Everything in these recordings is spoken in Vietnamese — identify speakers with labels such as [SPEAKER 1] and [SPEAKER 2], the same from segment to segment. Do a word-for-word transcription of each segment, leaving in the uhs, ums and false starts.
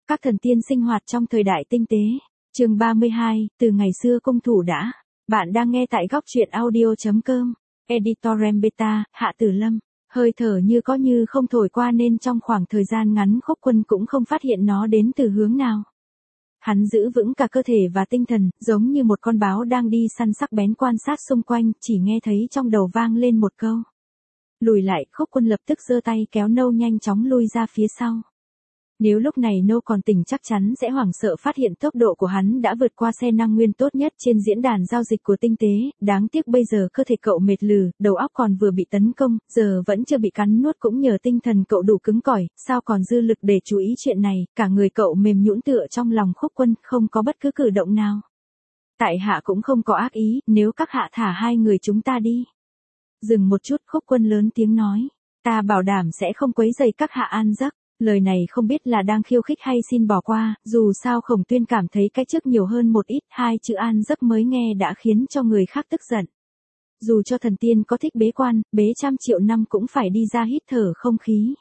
[SPEAKER 1] Các thần tiên sinh hoạt trong thời đại tinh tế. Chương ba mươi hai, từ ngày xưa cung thủ đã. Bạn đang nghe tại góc truyện audio chấm com. Editorem Beta, Hạ Tử Lâm. Hơi thở như có như không thổi qua nên trong khoảng thời gian ngắn Khúc Quân cũng không phát hiện nó đến từ hướng nào. Hắn giữ vững cả cơ thể và tinh thần, giống như một con báo đang đi săn sắc bén quan sát xung quanh, chỉ nghe thấy trong đầu vang lên một câu. Lùi lại, Khúc Quân lập tức giơ tay kéo Nâu nhanh chóng lui ra phía sau. Nếu lúc này Nâu còn tỉnh chắc chắn sẽ hoảng sợ phát hiện tốc độ của hắn đã vượt qua xe năng nguyên tốt nhất trên diễn đàn giao dịch của tinh tế, đáng tiếc bây giờ cơ thể cậu mệt lử, đầu óc còn vừa bị tấn công, giờ vẫn chưa bị cắn nuốt cũng nhờ tinh thần cậu đủ cứng cỏi, sao còn dư lực để chú ý chuyện này, cả người cậu mềm nhũn tựa trong lòng Khúc Quân, không có bất cứ cử động nào. Tại hạ cũng không có ác ý, nếu các hạ thả hai người chúng ta đi. Dừng một chút, Khúc Quân lớn tiếng nói, ta bảo đảm sẽ không quấy rầy các hạ an giấc. Lời này không biết là đang khiêu khích hay xin bỏ qua, dù sao Khổng Tuyên cảm thấy cái trước nhiều hơn một ít, hai chữ an giấc mới nghe đã khiến cho người khác tức giận. Dù cho thần tiên có thích bế quan, bế trăm triệu năm cũng phải đi ra hít thở không khí.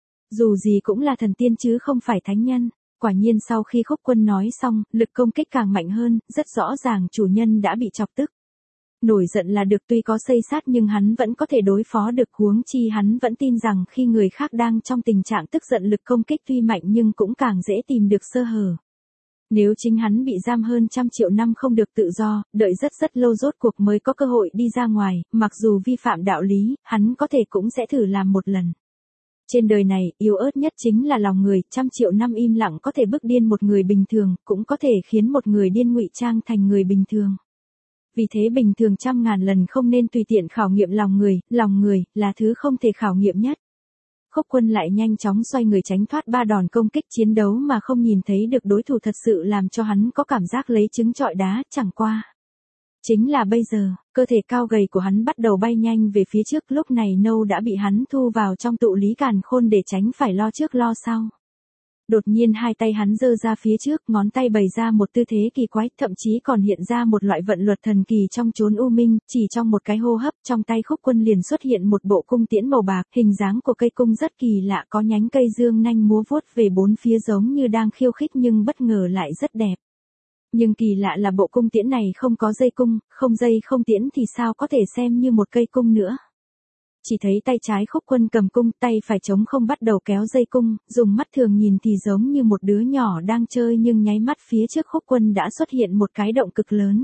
[SPEAKER 1] Dù gì cũng là thần tiên chứ không phải thánh nhân. Quả nhiên sau khi Khúc Quân nói xong, lực công kích càng mạnh hơn, rất rõ ràng chủ nhân đã bị chọc tức. Nổi giận là được, tuy có xây sát nhưng hắn vẫn có thể đối phó được, huống chi hắn vẫn tin rằng khi người khác đang trong tình trạng tức giận lực công kích tuy mạnh nhưng cũng càng dễ tìm được sơ hở. Nếu chính hắn bị giam hơn trăm triệu năm không được tự do, đợi rất rất lâu rốt cuộc mới có cơ hội đi ra ngoài, mặc dù vi phạm đạo lý, hắn có thể cũng sẽ thử làm một lần. Trên đời này, yếu ớt nhất chính là lòng người, trăm triệu năm im lặng có thể bức điên một người bình thường, cũng có thể khiến một người điên ngụy trang thành người bình thường. Vì thế bình thường trăm ngàn lần không nên tùy tiện khảo nghiệm lòng người, lòng người là thứ không thể khảo nghiệm nhất. Khúc Quân lại nhanh chóng xoay người tránh thoát ba đòn công kích, chiến đấu mà không nhìn thấy được đối thủ thật sự làm cho hắn có cảm giác lấy trứng trọi đá, chẳng qua. Chính là bây giờ, cơ thể cao gầy của hắn bắt đầu bay nhanh về phía trước, lúc này Nâu đã bị hắn thu vào trong tụ lý càn khôn để tránh phải lo trước lo sau. Đột nhiên hai tay hắn giơ ra phía trước, ngón tay bày ra một tư thế kỳ quái, thậm chí còn hiện ra một loại vận luật thần kỳ trong chốn u minh, chỉ trong một cái hô hấp, trong tay Khúc Quân liền xuất hiện một bộ cung tiễn màu bạc, hình dáng của cây cung rất kỳ lạ, có nhánh cây dương nanh múa vuốt về bốn phía giống như đang khiêu khích nhưng bất ngờ lại rất đẹp. Nhưng kỳ lạ là bộ cung tiễn này không có dây cung, không dây không tiễn thì sao có thể xem như một cây cung nữa. Chỉ thấy tay trái Khúc Quân cầm cung, tay phải trống không bắt đầu kéo dây cung, dùng mắt thường nhìn thì giống như một đứa nhỏ đang chơi nhưng nháy mắt phía trước Khúc Quân đã xuất hiện một cái động cực lớn.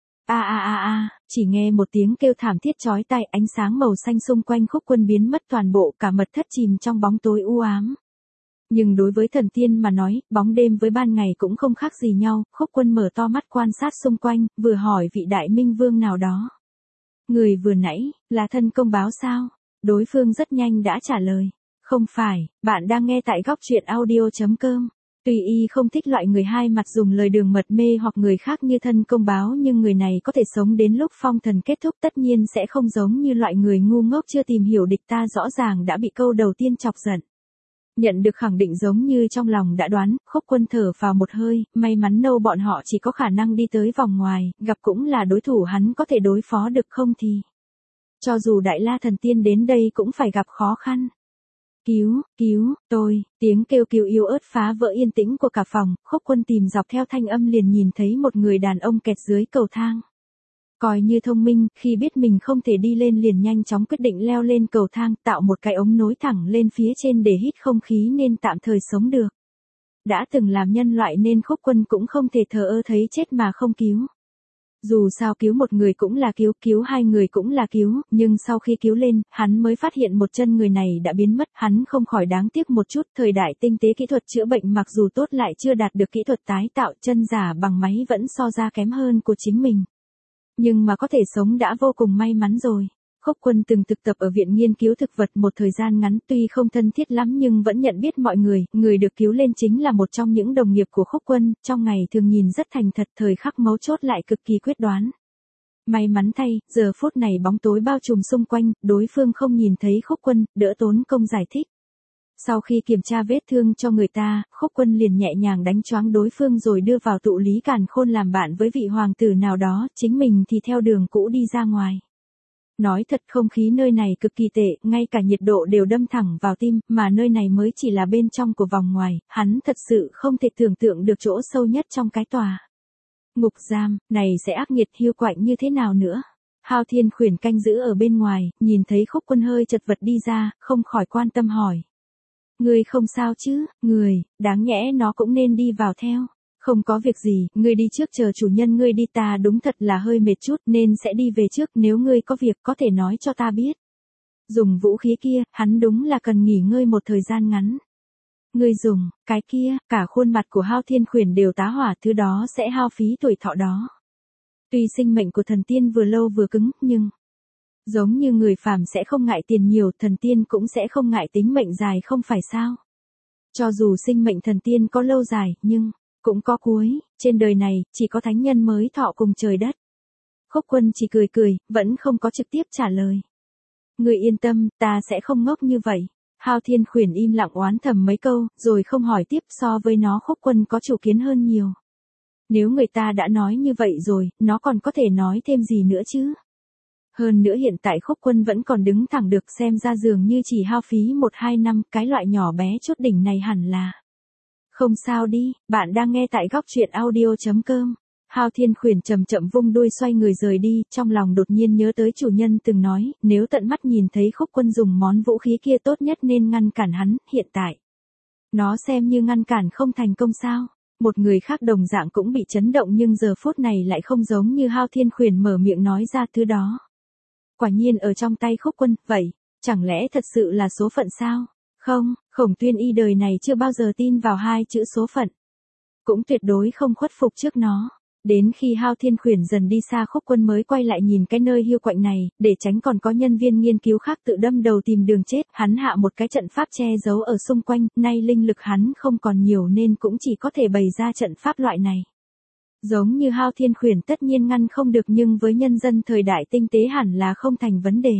[SPEAKER 1] A a a a, chỉ nghe một tiếng kêu thảm thiết chói tai, ánh sáng màu xanh xung quanh Khúc Quân biến mất toàn bộ, cả mật thất chìm trong bóng tối u ám. Nhưng đối với thần tiên mà nói, bóng đêm với ban ngày cũng không khác gì nhau, Khúc Quân mở to mắt quan sát xung quanh, vừa hỏi vị đại minh vương nào đó. Người vừa nãy, là thân công báo sao? Đối phương rất nhanh đã trả lời. Không phải, bạn đang nghe tại góc truyện audio chấm com. Tuy y không thích loại người hai mặt dùng lời đường mật mê hoặc người khác như thân công báo nhưng người này có thể sống đến lúc phong thần kết thúc tất nhiên sẽ không giống như loại người ngu ngốc chưa tìm hiểu địch ta, rõ ràng đã bị câu đầu tiên chọc giận. Nhận được khẳng định giống như trong lòng đã đoán, Khúc Quân thở vào một hơi, may mắn Nâu bọn họ chỉ có khả năng đi tới vòng ngoài, gặp cũng là đối thủ hắn có thể đối phó được, không thì. Cho dù Đại La thần tiên đến đây cũng phải gặp khó khăn. Cứu, cứu, tôi, tiếng kêu cứu yếu ớt phá vỡ yên tĩnh của cả phòng, Khúc Quân tìm dọc theo thanh âm liền nhìn thấy một người đàn ông kẹt dưới cầu thang. Coi như thông minh, khi biết mình không thể đi lên liền nhanh chóng quyết định leo lên cầu thang, tạo một cái ống nối thẳng lên phía trên để hít không khí nên tạm thời sống được. Đã từng làm nhân loại nên Khúc Quân cũng không thể thờ ơ thấy chết mà không cứu. Dù sao cứu một người cũng là cứu, cứu hai người cũng là cứu, nhưng sau khi cứu lên, hắn mới phát hiện một chân người này đã biến mất, hắn không khỏi đáng tiếc một chút, thời đại tinh tế kỹ thuật chữa bệnh mặc dù tốt lại chưa đạt được kỹ thuật tái tạo, chân giả bằng máy vẫn so ra kém hơn của chính mình. Nhưng mà có thể sống đã vô cùng may mắn rồi. Khúc Quân từng thực tập ở viện nghiên cứu thực vật một thời gian ngắn, tuy không thân thiết lắm nhưng vẫn nhận biết mọi người, người được cứu lên chính là một trong những đồng nghiệp của Khúc Quân, trong ngày thường nhìn rất thành thật, thời khắc mấu chốt lại cực kỳ quyết đoán. May mắn thay, giờ phút này bóng tối bao trùm xung quanh, đối phương không nhìn thấy Khúc Quân, đỡ tốn công giải thích. Sau khi kiểm tra vết thương cho người ta, Khúc Quân liền nhẹ nhàng đánh choáng đối phương rồi đưa vào tụ lý càn khôn làm bạn với vị hoàng tử nào đó, chính mình thì theo đường cũ đi ra ngoài. Nói thật không khí nơi này cực kỳ tệ, ngay cả nhiệt độ đều đâm thẳng vào tim, mà nơi này mới chỉ là bên trong của vòng ngoài, hắn thật sự không thể tưởng tượng được chỗ sâu nhất trong cái tòa ngục giam, này sẽ ác nghiệt hiu quạnh như thế nào nữa. Hao Thiên Khuyển canh giữ ở bên ngoài, nhìn thấy Khúc Quân hơi chật vật đi ra, không khỏi quan tâm hỏi. Ngươi không sao chứ, người, đáng nhẽ nó cũng nên đi vào theo. Không có việc gì, ngươi đi trước chờ chủ nhân ngươi đi, ta đúng thật là hơi mệt chút nên sẽ đi về trước, nếu ngươi có việc có thể nói cho ta biết. Dùng vũ khí kia, hắn đúng là cần nghỉ ngơi một thời gian ngắn. Ngươi dùng, cái kia, cả khuôn mặt của Hao Thiên Khuyển đều tá hỏa, thứ đó sẽ hao phí tuổi thọ đó. Tuy sinh mệnh của thần tiên vừa lâu vừa cứng, nhưng giống như người phàm sẽ không ngại tiền nhiều, thần tiên cũng sẽ không ngại tính mệnh dài không phải sao? Cho dù sinh mệnh thần tiên có lâu dài, nhưng cũng có cuối, trên đời này, chỉ có thánh nhân mới thọ cùng trời đất. Khúc Quân chỉ cười cười, vẫn không có trực tiếp trả lời. Ngươi yên tâm, ta sẽ không ngốc như vậy. Hao Thiên Khuyển im lặng oán thầm mấy câu, rồi không hỏi tiếp, so với nó Khúc Quân có chủ kiến hơn nhiều. Nếu người ta đã nói như vậy rồi, nó còn có thể nói thêm gì nữa chứ? Hơn nữa hiện tại Khúc Quân vẫn còn đứng thẳng được, xem ra dường như chỉ hao phí một hai năm, cái loại nhỏ bé chốt đỉnh này hẳn là. Không sao đi, bạn đang nghe tại góc truyện audio chấm com. Hao Thiên Khuyển chậm chậm vung đuôi xoay người rời đi, trong lòng đột nhiên nhớ tới chủ nhân từng nói, nếu tận mắt nhìn thấy Khúc Quân dùng món vũ khí kia tốt nhất nên ngăn cản hắn, hiện tại. Nó xem như ngăn cản không thành công sao. Một người khác đồng dạng cũng bị chấn động nhưng giờ phút này lại không giống như Hao Thiên Khuyển mở miệng nói ra thứ đó. Quả nhiên ở trong tay Khúc Quân, vậy, chẳng lẽ thật sự là số phận sao? Không, Khổng Tuyên Y đời này chưa bao giờ tin vào hai chữ số phận. Cũng tuyệt đối không khuất phục trước nó. Đến khi Hao Thiên Khuyển dần đi xa, Khúc Quân mới quay lại nhìn cái nơi hiu quạnh này, để tránh còn có nhân viên nghiên cứu khác tự đâm đầu tìm đường chết, hắn hạ một cái trận pháp che giấu ở xung quanh, nay linh lực hắn không còn nhiều nên cũng chỉ có thể bày ra trận pháp loại này. Giống như Hao Thiên Khuyển tất nhiên ngăn không được nhưng với nhân dân thời đại tinh tế hẳn là không thành vấn đề.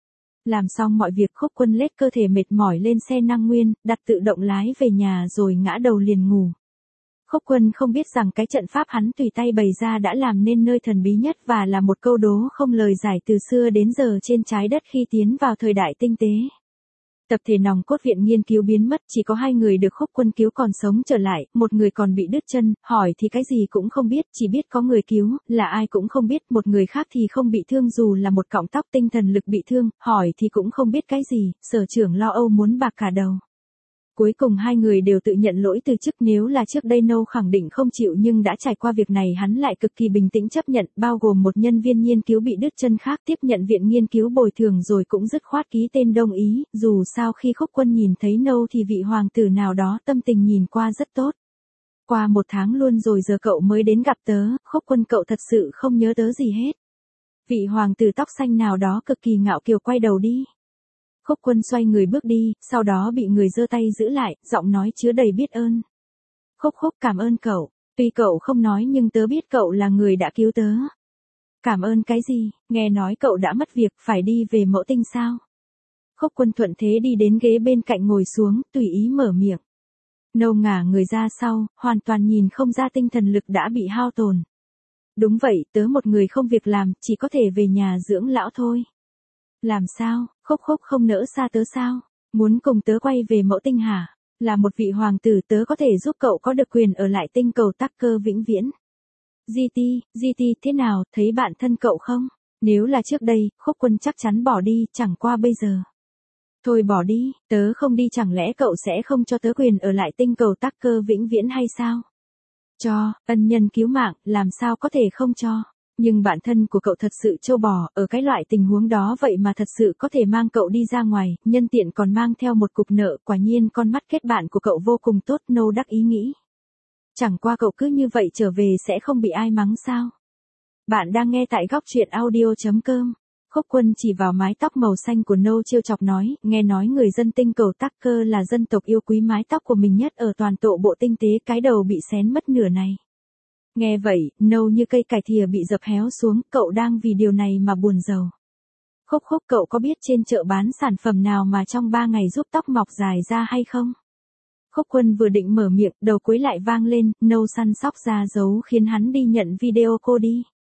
[SPEAKER 1] Làm xong mọi việc, Khúc Quân lết cơ thể mệt mỏi lên xe năng nguyên, đặt tự động lái về nhà rồi ngã đầu liền ngủ. Khúc Quân không biết rằng cái trận pháp hắn tùy tay bày ra đã làm nên nơi thần bí nhất và là một câu đố không lời giải từ xưa đến giờ trên trái đất khi tiến vào thời đại tinh tế. Tập thể nòng cốt viện nghiên cứu biến mất, chỉ có hai người được Khúc Quân cứu còn sống trở lại, một người còn bị đứt chân, hỏi thì cái gì cũng không biết, chỉ biết có người cứu, là ai cũng không biết, một người khác thì không bị thương dù là một cọng tóc, tinh thần lực bị thương, hỏi thì cũng không biết cái gì, sở trưởng lo âu muốn bạc cả đầu. Cuối cùng hai người đều tự nhận lỗi từ chức, nếu là trước đây Nâu khẳng định không chịu nhưng đã trải qua việc này hắn lại cực kỳ bình tĩnh chấp nhận, bao gồm một nhân viên nghiên cứu bị đứt chân khác tiếp nhận viện nghiên cứu bồi thường rồi cũng dứt khoát ký tên đồng ý, dù sao khi Khúc Quân nhìn thấy Nâu thì vị hoàng tử nào đó tâm tình nhìn qua rất tốt. Qua một tháng luôn rồi giờ cậu mới đến gặp tớ, Khúc Quân cậu thật sự không nhớ tớ gì hết. Vị hoàng tử tóc xanh nào đó cực kỳ ngạo kiều quay đầu đi. Khúc Quân xoay người bước đi, sau đó bị người giơ tay giữ lại, giọng nói chứa đầy biết ơn. Khúc Khúc cảm ơn cậu, tuy cậu không nói nhưng tớ biết cậu là người đã cứu tớ. Cảm ơn cái gì, nghe nói cậu đã mất việc, phải đi về Mẫu Tinh sao? Khúc Quân thuận thế đi đến ghế bên cạnh ngồi xuống, tùy ý mở miệng. Nâu ngả người ra sau, hoàn toàn nhìn không ra tinh thần lực đã bị hao tổn. Đúng vậy, tớ một người không việc làm, chỉ có thể về nhà dưỡng lão thôi. Làm sao, Khúc Khúc không nỡ xa tớ sao? Muốn cùng tớ quay về Mẫu Tinh hả? Là một vị hoàng tử tớ có thể giúp cậu có được quyền ở lại tinh cầu Tắc Cơ vĩnh viễn. giê tê, giê tê thế nào, thấy bạn thân cậu không? Nếu là trước đây, Khúc Quân chắc chắn bỏ đi, chẳng qua bây giờ. Thôi bỏ đi, tớ không đi chẳng lẽ cậu sẽ không cho tớ quyền ở lại tinh cầu Tắc Cơ vĩnh viễn hay sao? Cho, ân nhân cứu mạng, làm sao có thể không cho? Nhưng bản thân của cậu thật sự trâu bò, ở cái loại tình huống đó vậy mà thật sự có thể mang cậu đi ra ngoài, nhân tiện còn mang theo một cục nợ, quả nhiên con mắt kết bạn của cậu vô cùng tốt, Nâu đắc ý nghĩ. Chẳng qua cậu cứ như vậy trở về sẽ không bị ai mắng sao? Bạn đang nghe tại góc truyện audio chấm com. Khúc Quân chỉ vào mái tóc màu xanh của Nâu trêu chọc nói, nghe nói người dân tinh cầu Tắc Cơ là dân tộc yêu quý mái tóc của mình nhất ở toàn bộ bộ tinh tế, cái đầu bị xén mất nửa này. Nghe vậy, Nâu như cây cải thìa bị dập héo xuống, cậu đang vì điều này mà buồn rầu. Khúc Khúc cậu có biết trên chợ bán sản phẩm nào mà trong ba ngày giúp tóc mọc dài ra hay không? Khúc Quân vừa định mở miệng, đầu cuối lại vang lên, Nâu săn sóc ra dấu khiến hắn đi nhận video cô đi.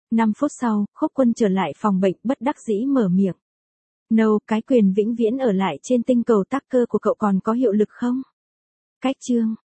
[SPEAKER 1] năm phút sau, Khúc Quân trở lại phòng bệnh bất đắc dĩ mở miệng. No, cái quyền vĩnh viễn ở lại trên tinh cầu Tucker của cậu còn có hiệu lực không? Cách chương